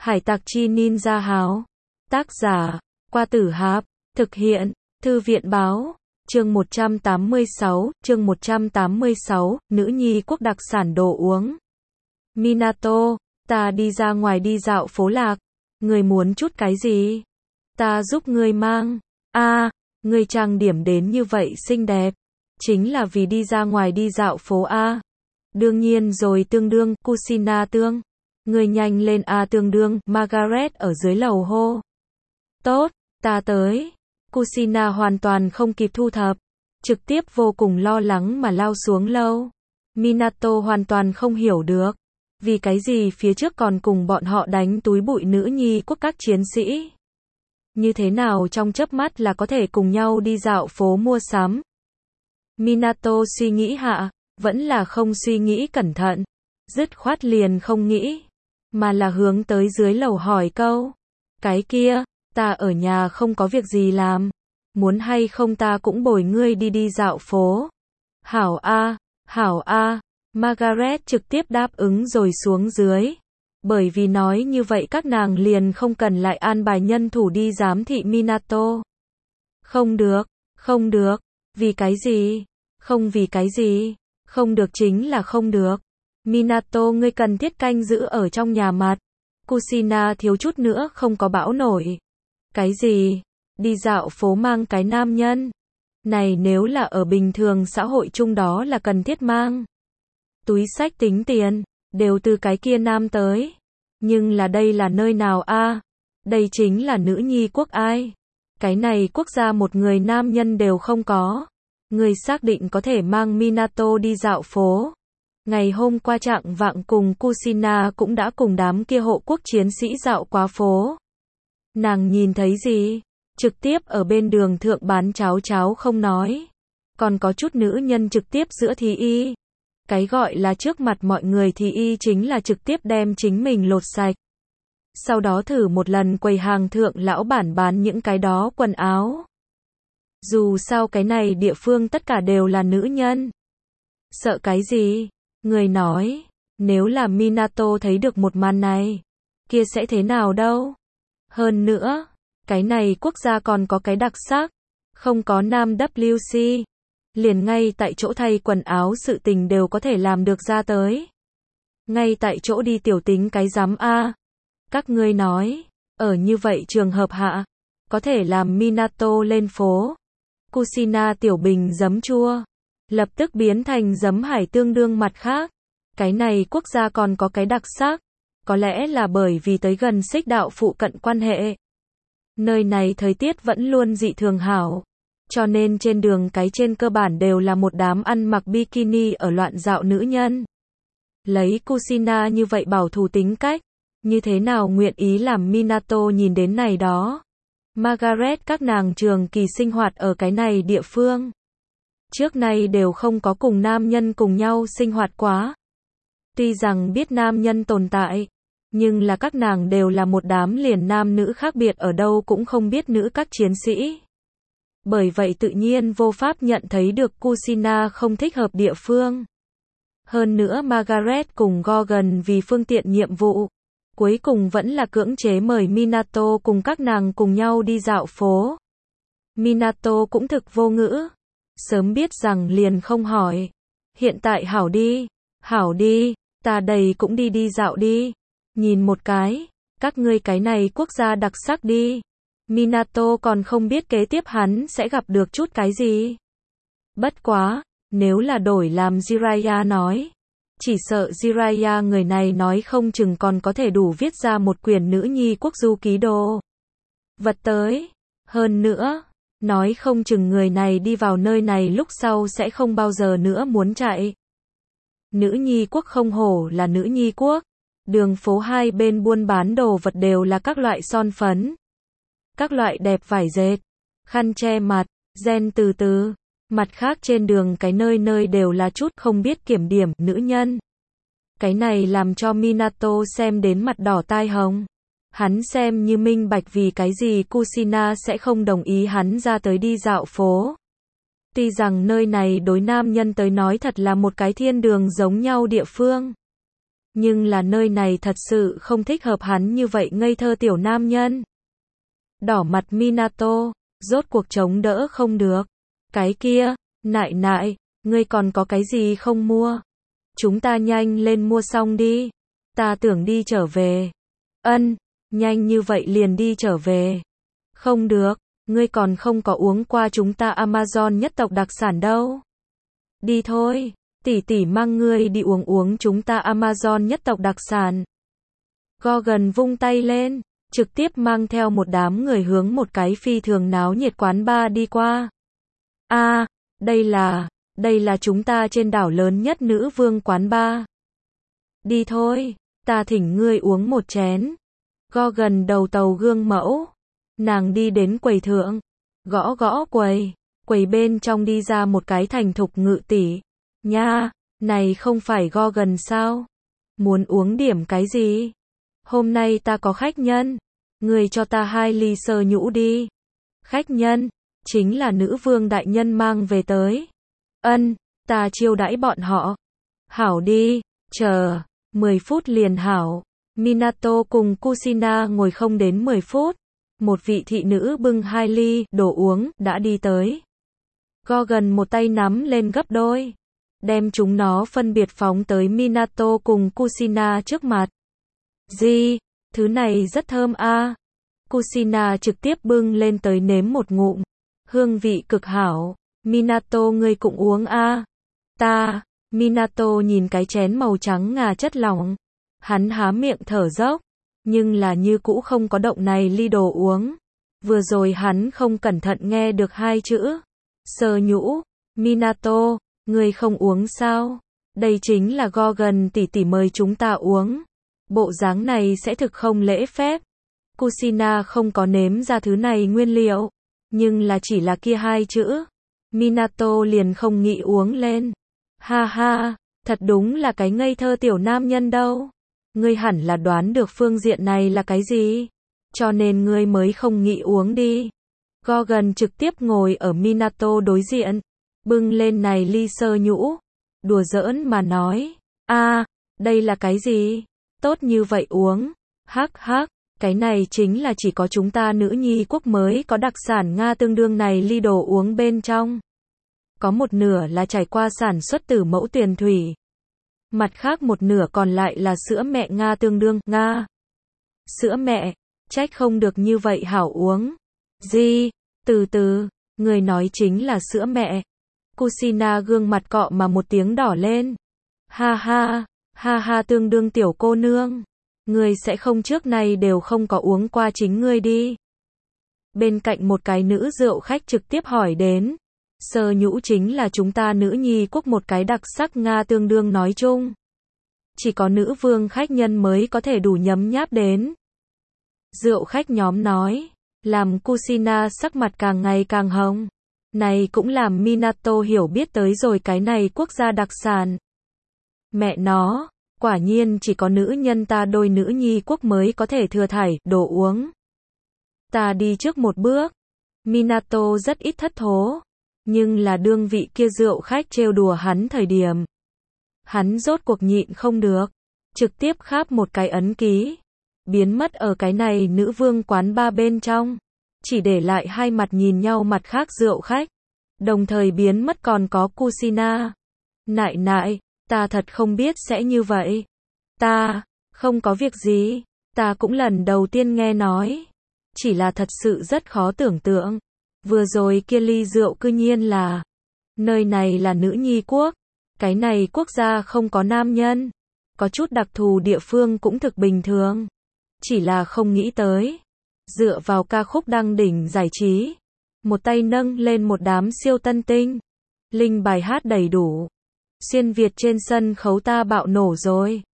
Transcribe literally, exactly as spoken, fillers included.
Hải tặc chi ninja háo. Tác giả, Qua Tử Hạp. Thực hiện, Thư viện báo. Chương một trăm tám mươi sáu, chương một trăm tám mươi sáu, nữ nhi quốc đặc sản đồ uống. Minato, ta đi ra ngoài đi dạo phố lạc. Người muốn chút cái gì? Ta giúp ngươi mang. A, à, ngươi trang điểm đến như vậy xinh đẹp. Chính là vì đi ra ngoài đi dạo phố A. Đương nhiên rồi, tương đương, Kushina tương. Ngươi nhanh lên A, tương đương, Margaret ở dưới lầu hô. Tốt, ta tới. Kushina hoàn toàn không kịp thu thập, trực tiếp vô cùng lo lắng mà lao xuống lâu. Minato hoàn toàn không hiểu được, vì cái gì phía trước còn cùng bọn họ đánh túi bụi nữ nhi quốc các chiến sĩ. Như thế nào trong chớp mắt là có thể cùng nhau đi dạo phố mua sắm. Minato suy nghĩ hạ, vẫn là không suy nghĩ cẩn thận, dứt khoát liền không nghĩ, mà là hướng tới dưới lầu hỏi câu. Cái kia, ta ở nhà không có việc gì làm, muốn hay không ta cũng bồi ngươi đi đi dạo phố. Hảo a, hảo a, Margaret trực tiếp đáp ứng rồi xuống dưới. Bởi vì nói như vậy các nàng liền không cần lại an bài nhân thủ đi giám thị Minato. Không được, không được, vì cái gì? Không vì cái gì? Không được chính là không được. Minato, ngươi cần thiết canh giữ ở trong nhà mặt. Kushina thiếu chút nữa không có bão nổi. Cái gì? Đi dạo phố mang cái nam nhân? Này nếu là ở bình thường xã hội chung đó là cần thiết mang. Túi xách tính tiền, đều từ cái kia nam tới. Nhưng là đây là nơi nào a? À, đây chính là nữ nhi quốc ai? Cái này quốc gia một người nam nhân đều không có. Người xác định có thể mang Minato đi dạo phố. Ngày hôm qua trạng vạng cùng Kushina cũng đã cùng đám kia hộ quốc chiến sĩ dạo qua phố. Nàng nhìn thấy gì? Trực tiếp ở bên đường thượng bán cháo cháo không nói. Còn có chút nữ nhân trực tiếp giữa thí y. Cái gọi là trước mặt mọi người thí y chính là trực tiếp đem chính mình lột sạch. Sau đó thử một lần quầy hàng thượng lão bản bán những cái đó quần áo. Dù sao cái này địa phương tất cả đều là nữ nhân. Sợ cái gì? Người nói, nếu là Minato thấy được một màn này, kia sẽ thế nào đâu? Hơn nữa, cái này quốc gia còn có cái đặc sắc, không có nam W C, liền ngay tại chỗ thay quần áo sự tình đều có thể làm được ra tới. Ngay tại chỗ đi tiểu tính cái giám a. Các ngươi nói, ở như vậy trường hợp hạ, có thể làm Minato lên phố. Kushina tiểu bình giấm chua, lập tức biến thành giấm hải tương đương mặt khác. Cái này quốc gia còn có cái đặc sắc, có lẽ là bởi vì tới gần xích đạo phụ cận quan hệ. Nơi này thời tiết vẫn luôn dị thường hảo, cho nên trên đường cái trên cơ bản đều là một đám ăn mặc bikini ở loạn dạo nữ nhân. Lấy Kushina như vậy bảo thủ tính cách, như thế nào nguyện ý làm Minato nhìn đến này đó. Margaret các nàng trường kỳ sinh hoạt ở cái này địa phương. Trước nay đều không có cùng nam nhân cùng nhau sinh hoạt quá. Tuy rằng biết nam nhân tồn tại, nhưng là các nàng đều là một đám liền nam nữ khác biệt ở đâu cũng không biết nữ các chiến sĩ. Bởi vậy tự nhiên vô pháp nhận thấy được Kushina không thích hợp địa phương. Hơn nữa Margaret cùng Gorgon vì phương tiện nhiệm vụ, cuối cùng vẫn là cưỡng chế mời Minato cùng các nàng cùng nhau đi dạo phố. Minato cũng thực vô ngữ. Sớm biết rằng liền không hỏi. Hiện tại hảo đi, hảo đi, ta đầy cũng đi đi dạo đi. Nhìn một cái, các ngươi cái này quốc gia đặc sắc đi. Minato còn không biết kế tiếp hắn sẽ gặp được chút cái gì. Bất quá, nếu là đổi làm Jiraiya nói, chỉ sợ Jiraiya người này nói không chừng còn có thể đủ viết ra một quyển nữ nhi quốc du ký đồ. Vật tới, hơn nữa, nói không chừng người này đi vào nơi này lúc sau sẽ không bao giờ nữa muốn chạy. Nữ nhi quốc không hổ là nữ nhi quốc. Đường phố hai bên buôn bán đồ vật đều là các loại son phấn, các loại đẹp vải dệt, khăn che mặt, gen từ từ. Mặt khác trên đường cái nơi nơi đều là chút không biết kiểm điểm nữ nhân. Cái này làm cho Minato xem đến mặt đỏ tai hồng. Hắn xem như minh bạch vì cái gì Kushina sẽ không đồng ý hắn ra tới đi dạo phố. Tuy rằng nơi này đối nam nhân tới nói thật là một cái thiên đường giống nhau địa phương. Nhưng là nơi này thật sự không thích hợp hắn như vậy ngây thơ tiểu nam nhân. Đỏ mặt Minato, rốt cuộc chống đỡ không được. Cái kia, nại nại, ngươi còn có cái gì không mua? Chúng ta nhanh lên mua xong đi. Ta tưởng đi trở về. Ân, nhanh như vậy liền đi trở về. Không được, ngươi còn không có uống qua chúng ta Amazon nhất tộc đặc sản đâu. Đi thôi, tỷ tỷ mang ngươi đi uống uống chúng ta Amazon nhất tộc đặc sản. Gorgon vung tay lên, trực tiếp mang theo một đám người hướng một cái phi thường náo nhiệt quán bar đi qua. A, à, đây là, đây là chúng ta trên đảo lớn nhất nữ vương quán bar. Đi thôi, ta thỉnh ngươi uống một chén. Gorgon đầu tàu gương mẫu. Nàng đi đến quầy thượng, gõ gõ quầy, quầy bên trong đi ra một cái thành thục ngự tỷ. Nha, này không phải Gorgon sao? Muốn uống điểm cái gì? Hôm nay ta có khách nhân, người cho ta hai ly sơ nhũ đi. Khách nhân, chính là nữ vương đại nhân mang về tới. Ân, ta chiêu đãi bọn họ. Hảo đi, chờ, mười phút liền hảo. Minato cùng Kushina ngồi không đến mười phút. Một vị thị nữ bưng hai ly đồ uống đã đi tới. Gorgon một tay nắm lên gấp đôi, đem chúng nó phân biệt phóng tới Minato cùng Kushina trước mặt. Gì, thứ này rất thơm a. À. Kushina trực tiếp bưng lên tới nếm một ngụm. Hương vị cực hảo. Minato ngươi cũng uống a. À. Ta, Minato nhìn cái chén màu trắng ngà chất lỏng. Hắn há miệng thở dốc, nhưng là như cũ không có động này ly đồ uống. Vừa rồi hắn không cẩn thận nghe được hai chữ. Sơ nhũ. Minato, ngươi không uống sao? Đây chính là Gorgon tỷ tỷ mời chúng ta uống. Bộ dáng này sẽ thực không lễ phép. Kushina không có nếm ra thứ này nguyên liệu, nhưng là chỉ là kia hai chữ. Minato liền không nghĩ uống lên. Ha ha, thật đúng là cái ngây thơ tiểu nam nhân đâu. Ngươi hẳn là đoán được phương diện này là cái gì, cho nên ngươi mới không nghĩ uống đi. Gorgon trực tiếp ngồi ở Minato đối diện, bưng lên này ly sơ nhũ, đùa giỡn mà nói, a, à, đây là cái gì? Tốt như vậy uống. Hắc hắc, cái này chính là chỉ có chúng ta nữ nhi quốc mới có đặc sản Nga tương đương này ly đồ uống bên trong. Có một nửa là trải qua sản xuất từ mẫu tuyền thủy. Mặt khác một nửa còn lại là sữa mẹ Nga tương đương Nga. Sữa mẹ, trách không được như vậy hảo uống. Gì? Từ từ, người nói chính là sữa mẹ. Kushina gương mặt cọ mà một tiếng đỏ lên. Ha ha, ha ha tương đương tiểu cô nương. Người sẽ không trước nay đều không có uống qua chính ngươi đi. Bên cạnh một cái nữ rượu khách trực tiếp hỏi đến. Sơ nhũ chính là chúng ta nữ nhi quốc một cái đặc sắc Nga tương đương nói chung. Chỉ có nữ vương khách nhân mới có thể đủ nhấm nháp đến. Rượu khách nhóm nói, làm Kushina sắc mặt càng ngày càng hồng. Này cũng làm Minato hiểu biết tới rồi cái này quốc gia đặc sản. Mẹ nó, quả nhiên chỉ có nữ nhân ta đôi nữ nhi quốc mới có thể thừa thải đồ uống. Ta đi trước một bước. Minato rất ít thất thố. Nhưng là đương vị kia rượu khách trêu đùa hắn thời điểm. Hắn rốt cuộc nhịn không được. Trực tiếp kháp một cái ấn ký. Biến mất ở cái này nữ vương quán ba bên trong. Chỉ để lại hai mặt nhìn nhau mặt khác rượu khách. Đồng thời biến mất còn có Kushina. Nại nại, ta thật không biết sẽ như vậy. Ta, không có việc gì. Ta cũng lần đầu tiên nghe nói. Chỉ là thật sự rất khó tưởng tượng. Vừa rồi kia ly rượu cư nhiên là. Nơi này là nữ nhi quốc. Cái này quốc gia không có nam nhân. Có chút đặc thù địa phương cũng thực bình thường. Chỉ là không nghĩ tới. Dựa vào ca khúc đăng đỉnh giải trí. Một tay nâng lên một đám siêu tân tinh. Linh bài hát đầy đủ. Xuyên Việt trên sân khấu ta bạo nổ rồi.